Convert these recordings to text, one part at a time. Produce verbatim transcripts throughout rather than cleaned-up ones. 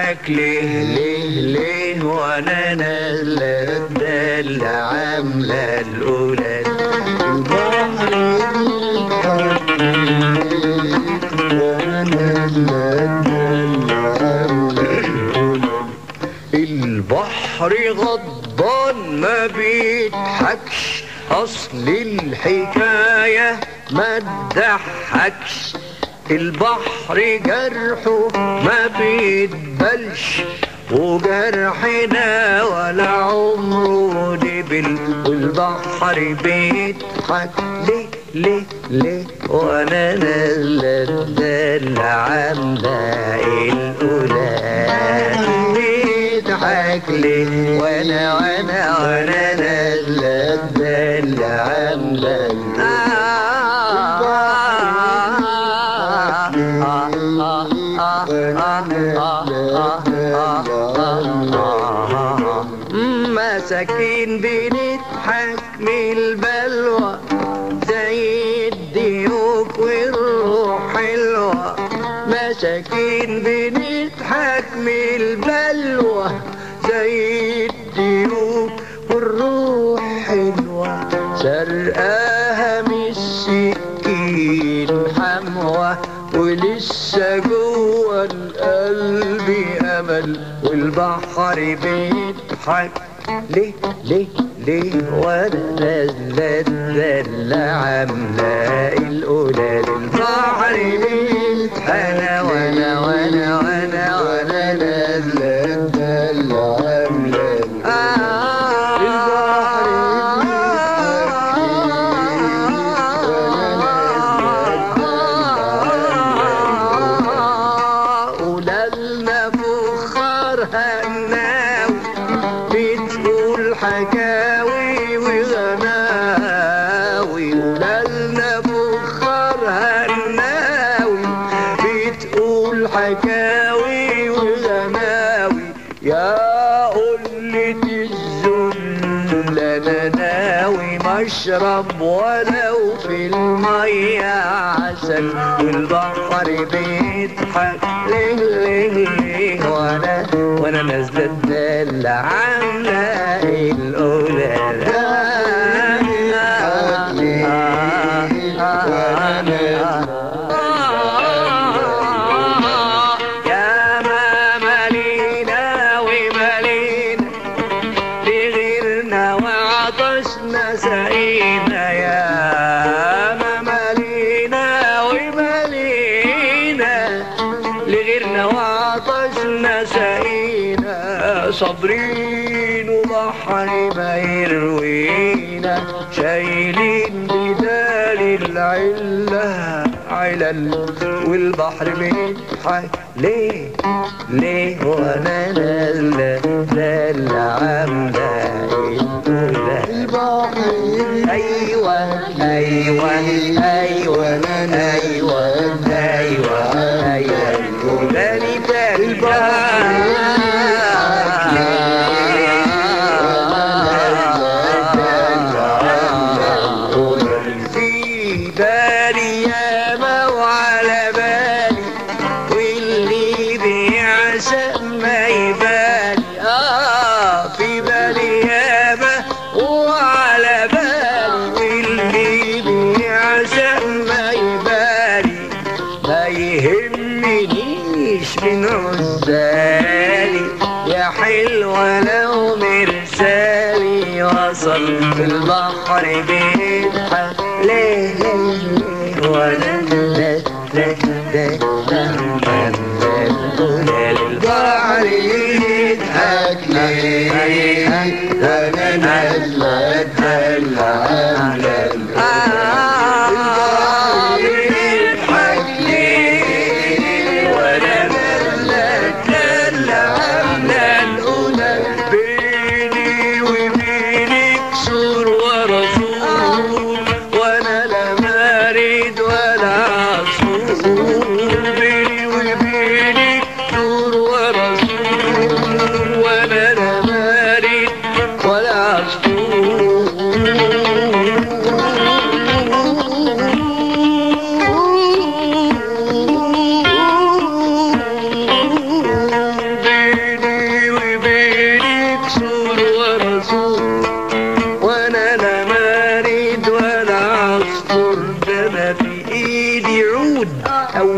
بيضحك ليه ليه ليه وانا نازله الدلة عامله القلال. البحر وانا نازله الدلة عامله القلال. البحر غضبان ما بيضحكش، اصل الحكايه ما تضحكش. البحر جرحه ما بيتبلش، وجرحنا ولا عمره دبل. والبحر بيضحك ليه ليه ليه وانا نازله الدلة عامله القلال. بيضحك ليه وانا وانا وانا نازله الدلة عامله القلال. مساكين بنضحك من البلوى زي الديوك والروح حلوة. مساكين بنضحك من البلوى زي الديوك والروح حلوة. سرقاها من السكين حموة ولسه جوه القلب امل. والبحر بيضحك ليه ليه ليه وانا نازله الدلة عامله القلال. البحر بيضحك انا وانا وانا وانا وانا نازله الدلة عامله حكاوي وغناوي. ولالنا بخار هناوي بتقول حكاوي وغناوي. يا قلة الذل انا ناوي مشرب ولو في المية عسل. والبحر بيضحك ليه ليه ليه وانا وانا نازله الدلة عامله القلال. يا ما مالينا ومالينا لغيرنا وعطشنا سقينا. يا ما مالينا ومالينا لغيرنا وعطشنا سقينا. صابرين وبحر ما يروينا شايلين بدال العلة علل. والبحر بيضحك ليه ليه وانا نازله دلة عامله القلال. البحر ايوه ايوه ايوه ايوه ايوه ايوه القلال تاني. من عزالي يا حلوة لو مرسالي وصل. في البحر بيضحك ليه ليه وانا نازله البحر بيضحك ليه وانا نازله الدلة عامله بيني وبينك سور ورسول وانا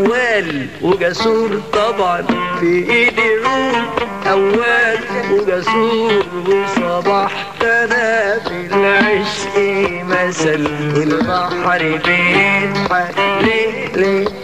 أول وجسور طبعا في ايدي عود، أول وجسور وصبحت أنا في العشق مثل، والبحر بيضحك ليه ليه